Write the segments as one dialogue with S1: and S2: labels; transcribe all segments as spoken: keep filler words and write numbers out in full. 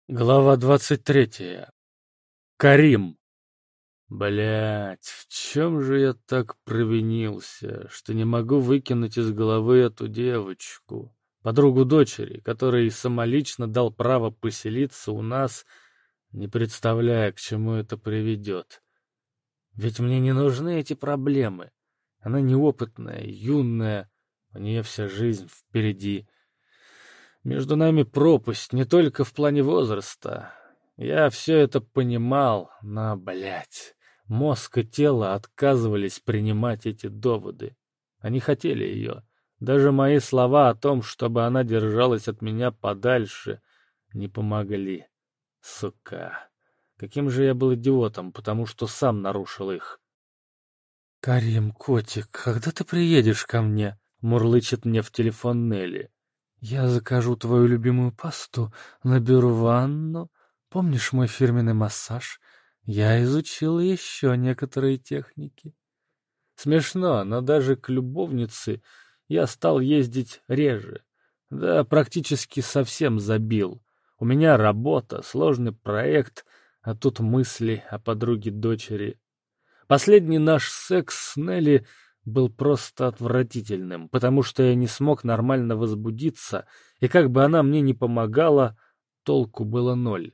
S1: Глава двадцать третья. Карим. Блять, в чем же я так провинился, что не могу выкинуть из головы эту девочку, подругу дочери, которой самолично дал право поселиться у нас, не представляя, к чему это приведет. Ведь мне не нужны эти проблемы. Она неопытная, юная, у нее вся жизнь впереди. Между нами пропасть не только в плане возраста. Я все это понимал, но, блядь, мозг и тело отказывались принимать эти доводы. Они хотели ее. Даже мои слова о том, чтобы она держалась от меня подальше, не помогли. Сука. Каким же я был идиотом, потому что сам нарушил их. «Карим, котик, когда ты приедешь ко мне?» — мурлычет мне в телефон Нелли. «Я закажу твою любимую пасту, наберу ванну. Помнишь мой фирменный массаж? Я изучил еще некоторые техники». Смешно, но даже к любовнице я стал ездить реже. Да, практически совсем забил. У меня работа, сложный проект, а тут мысли о подруге дочери. Последний наш секс с Нелли был просто отвратительным, потому что я не смог нормально возбудиться, и как бы она мне ни помогала, толку было ноль.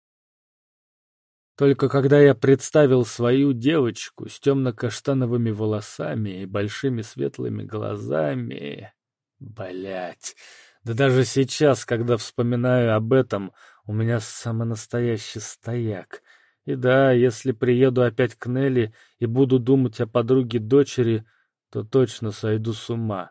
S1: Только когда я представил свою девочку с темно-каштановыми волосами и большими светлыми глазами... Блять, да даже сейчас, когда вспоминаю об этом, у меня самый настоящий стояк. И да, если приеду опять к Нелли и буду думать о подруге дочери, то точно сойду с ума.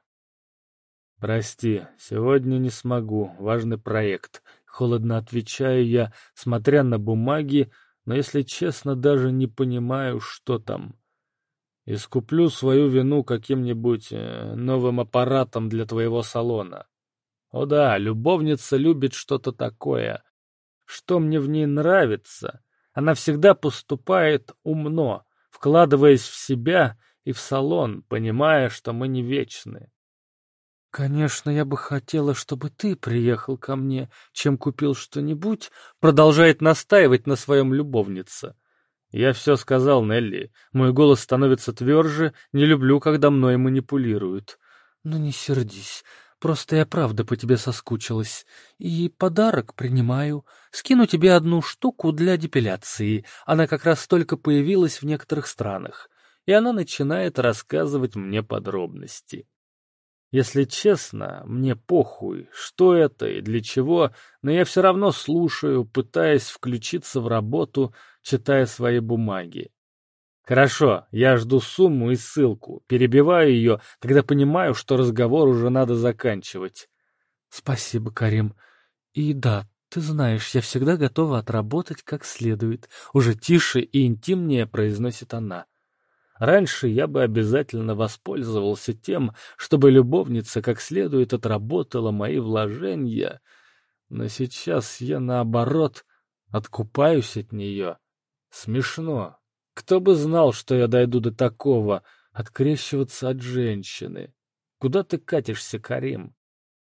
S1: «Прости, сегодня не смогу, важный проект», — холодно отвечаю я, смотря на бумаги, но, если честно, даже не понимаю, что там. Искуплю свою вину каким-нибудь э, новым аппаратом для твоего салона. О да, любовница любит что-то такое. Что мне в ней нравится? Она всегда поступает умно, вкладываясь в себя и в салон, понимая, что мы не вечны. «Конечно, я бы хотела, чтобы ты приехал ко мне, чем купил что-нибудь», продолжает настаивать на своем любовница. Я все сказал, Нелли. Мой голос становится тверже, не люблю, когда мной манипулируют. «Ну не сердись, просто я правда по тебе соскучилась. И подарок принимаю. Скину тебе одну штуку для депиляции. Она как раз только появилась в некоторых странах». И она начинает рассказывать мне подробности. Если честно, мне похуй, что это и для чего, но я все равно слушаю, пытаясь включиться в работу, читая свои бумаги. Хорошо, я жду сумму и ссылку, перебиваю ее, когда понимаю, что разговор уже надо заканчивать. Спасибо, Карим. И да, ты знаешь, я всегда готова отработать как следует. Уже тише и интимнее произносит она. Раньше я бы обязательно воспользовался тем, чтобы любовница как следует отработала мои вложения, но сейчас я, наоборот, откупаюсь от нее. Смешно. Кто бы знал, что я дойду до такого, открещиваться от женщины. Куда ты катишься, Карим?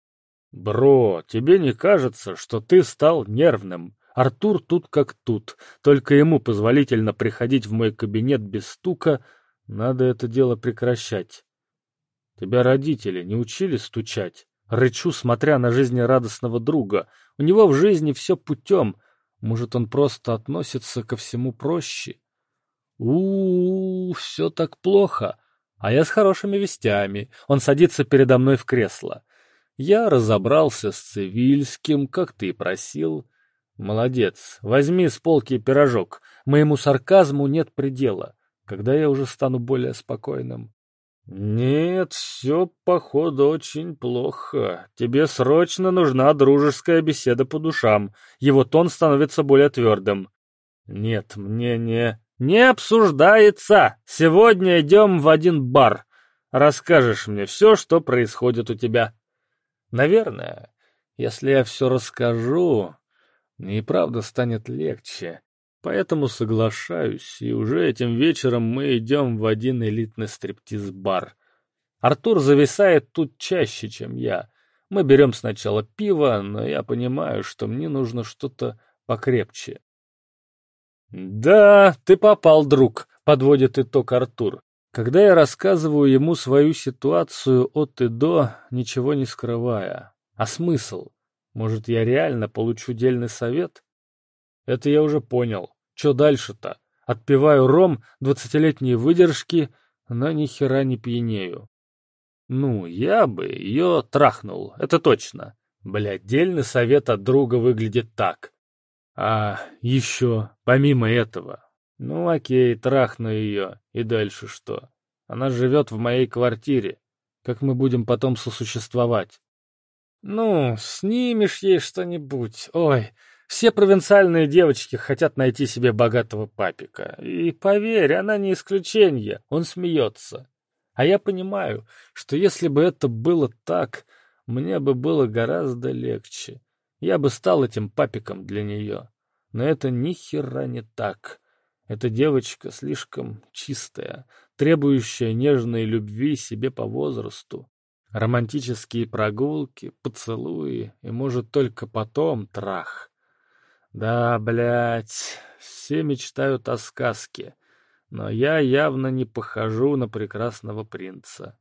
S1: Бро, тебе не кажется, что ты стал нервным? Артур тут как тут, только ему позволительно приходить в мой кабинет без стука. Надо это дело прекращать. Тебя родители не учили стучать? Рычу, смотря на жизнерадостного друга. У него в жизни все путем. Может, он просто относится ко всему проще? У-у-у, все так плохо. А я с хорошими вестями. Он садится передо мной в кресло. Я разобрался с Цивильским, как ты и просил. Молодец. Возьми с полки пирожок. Моему сарказму нет предела. Когда я уже стану более спокойным? Нет, все, походу, очень плохо. Тебе срочно нужна дружеская беседа по душам. Его тон становится более твердым. Нет, мне не... Не обсуждается. Сегодня идем в один бар. Расскажешь мне все, что происходит у тебя. Наверное, если я все расскажу, мне и правда станет легче. Поэтому соглашаюсь, и уже этим вечером мы идем в один элитный стриптиз-бар. Артур зависает тут чаще, чем я. Мы берем сначала пиво, но я понимаю, что мне нужно что-то покрепче. «Да, ты попал, друг», — подводит итог Артур. Когда я рассказываю ему свою ситуацию от и до, ничего не скрывая. А смысл? Может, я реально получу дельный совет? Это я уже понял. Че дальше-то? Отпиваю ром двадцатилетней выдержки, но ни хера не пьянею. Ну, я бы ее трахнул, это точно. Блядь, дельный совет от друга выглядит так. А еще, помимо этого... Ну окей, трахну ее. И дальше что? Она живет в моей квартире. Как мы будем потом сосуществовать? Ну, снимешь ей что-нибудь. Ой, все провинциальные девочки хотят найти себе богатого папика. И поверь, она не исключение. Он смеется. А я понимаю, что если бы это было так, мне бы было гораздо легче. Я бы стал этим папиком для нее. Но это ни хера не так. Эта девочка слишком чистая, требующая нежной любви себе по возрасту. Романтические прогулки, поцелуи и, может, только потом трах. Да, блядь, все мечтают о сказке, но я явно не похожу на прекрасного принца.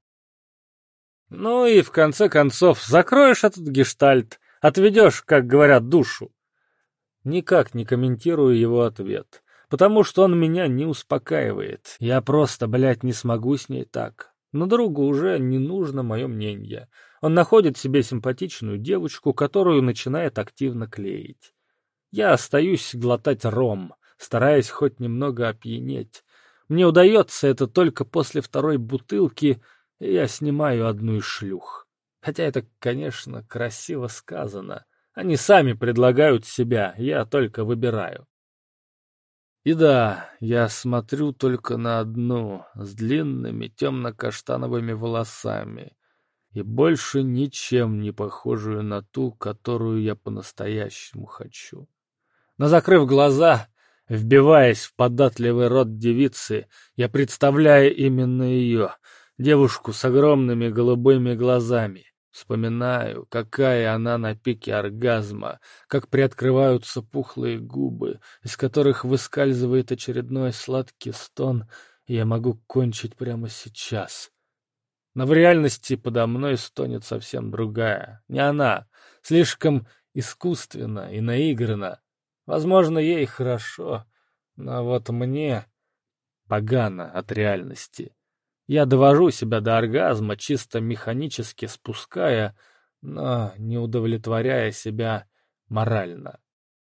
S1: Ну и, в конце концов, закроешь этот гештальт, отведешь, как говорят, душу. Никак не комментирую его ответ, потому что он меня не успокаивает. Я просто, блядь, не смогу с ней так. Но другу уже не нужно мое мнение. Он находит себе симпатичную девочку, которую начинает активно клеить. Я остаюсь глотать ром, стараясь хоть немного опьянеть. Мне удается это только после второй бутылки, и я снимаю одну из шлюх. Хотя это, конечно, красиво сказано. Они сами предлагают себя, я только выбираю. И да, я смотрю только на одну, с длинными темно-каштановыми волосами, и больше ничем не похожую на ту, которую я по-настоящему хочу. Но закрыв глаза, вбиваясь в податливый рот девицы, я представляю именно ее, девушку с огромными голубыми глазами. Вспоминаю, какая она на пике оргазма, как приоткрываются пухлые губы, из которых выскальзывает очередной сладкий стон, и я могу кончить прямо сейчас. Но в реальности подо мной стонет совсем другая, не она, слишком искусственно и наигранно. Возможно, ей хорошо, но вот мне погано от реальности. Я довожу себя до оргазма, чисто механически спуская, но не удовлетворяя себя морально.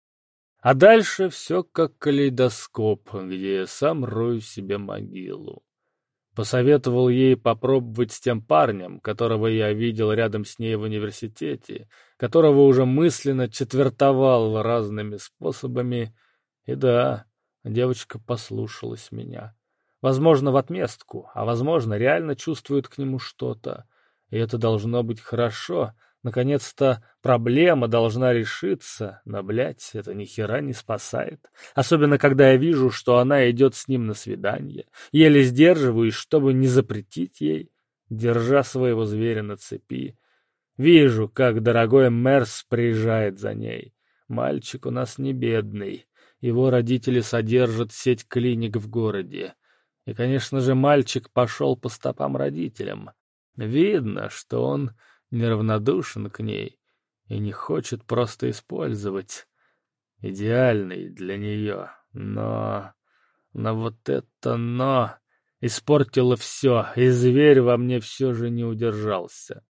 S1: А дальше все как калейдоскоп, где я сам рою себе могилу. Посоветовал ей попробовать с тем парнем, которого я видел рядом с ней в университете, которого уже мысленно четвертовал разными способами. И да, девочка послушалась меня. Возможно, в отместку, а возможно, реально чувствует к нему что-то. И это должно быть хорошо. Наконец-то проблема должна решиться, но, блядь, это ни хера не спасает. Особенно, когда я вижу, что она идет с ним на свидание. Еле сдерживаюсь, чтобы не запретить ей, держа своего зверя на цепи. Вижу, как дорогой Мерс приезжает за ней. Мальчик у нас не бедный. Его родители содержат сеть клиник в городе. И, конечно же, мальчик пошел по стопам родителям. Видно, что он неравнодушен к ней и не хочет просто использовать. Идеальный для нее. Но... Но вот это «но» испортило все, и зверь во мне все же не удержался.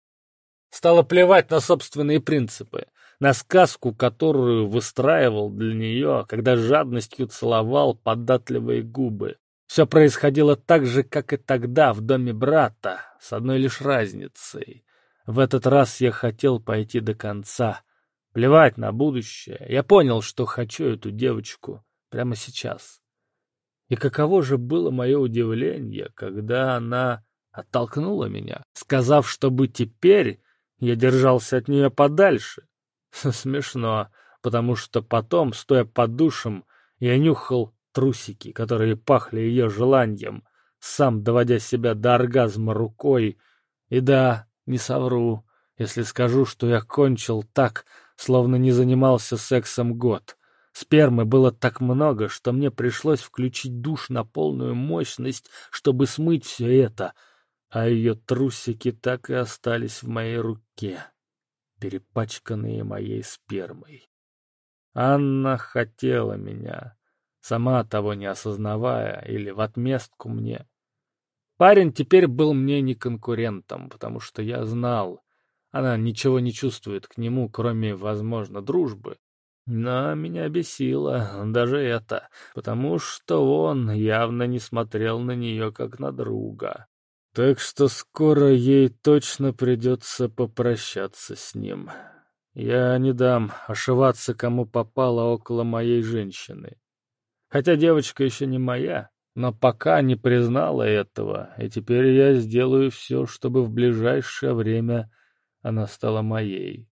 S1: Стало плевать на собственные принципы, на сказку, которую выстраивал для нее, когда жадностью целовал податливые губы. Все происходило так же, как и тогда в доме брата, с одной лишь разницей. В этот раз я хотел пойти до конца. Плевать на будущее. Я понял, что хочу эту девочку прямо сейчас. И каково же было мое удивление, когда она оттолкнула меня, сказав, чтобы теперь я держался от нее подальше. Смешно, потому что потом, стоя под душем, я нюхал трусики, которые пахли ее желанием, сам доводя себя до оргазма рукой. И да, не совру, если скажу, что я кончил так, словно не занимался сексом год. Спермы было так много, что мне пришлось включить душ на полную мощность, чтобы смыть все это, а ее трусики так и остались в моей руке, перепачканные моей спермой. Анна хотела меня, сама того не осознавая, или в отместку мне. Парень теперь был мне не конкурентом, потому что я знал, она ничего не чувствует к нему, кроме, возможно, дружбы. Но меня бесило даже это, потому что он явно не смотрел на нее как на друга. Так что скоро ей точно придется попрощаться с ним. Я не дам ошиваться, кому попало около моей женщины. Хотя девочка еще не моя, но пока не признала этого, и теперь я сделаю все, чтобы в ближайшее время она стала моей.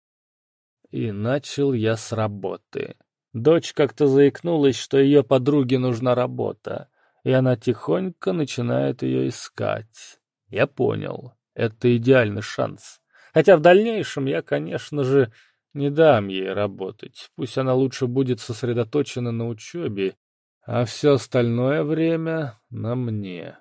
S1: И начал я с работы. Дочь как-то заикнулась, что ее подруге нужна работа, и она тихонько начинает ее искать. Я понял, это идеальный шанс. Хотя в дальнейшем я, конечно же, не дам ей работать. Пусть она лучше будет сосредоточена на учебе, а все остальное время на мне.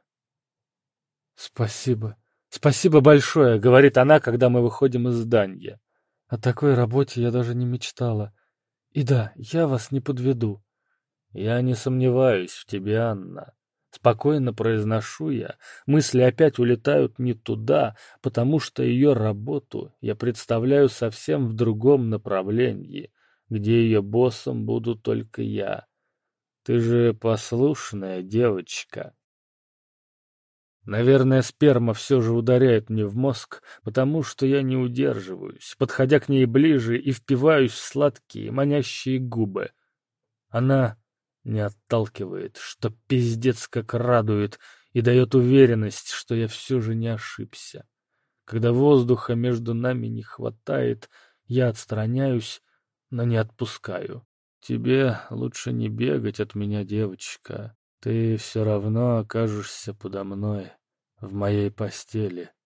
S1: «Спасибо. Спасибо большое», — говорит она, когда мы выходим из здания. «О такой работе я даже не мечтала. И да, я вас не подведу». «Я не сомневаюсь в тебе, Анна». Спокойно произношу я. Мысли опять улетают не туда, потому что ее работу я представляю совсем в другом направлении, где ее боссом буду только я. Ты же послушная девочка. Наверное, сперма все же ударяет мне в мозг, потому что я не удерживаюсь, подходя к ней ближе и впиваюсь в сладкие, манящие губы. Она не отталкивает, что пиздец как радует, и дает уверенность, что я все же не ошибся. Когда воздуха между нами не хватает, я отстраняюсь, но не отпускаю. Тебе лучше не бегать от меня, девочка. Ты все равно окажешься подо мной, в моей постели.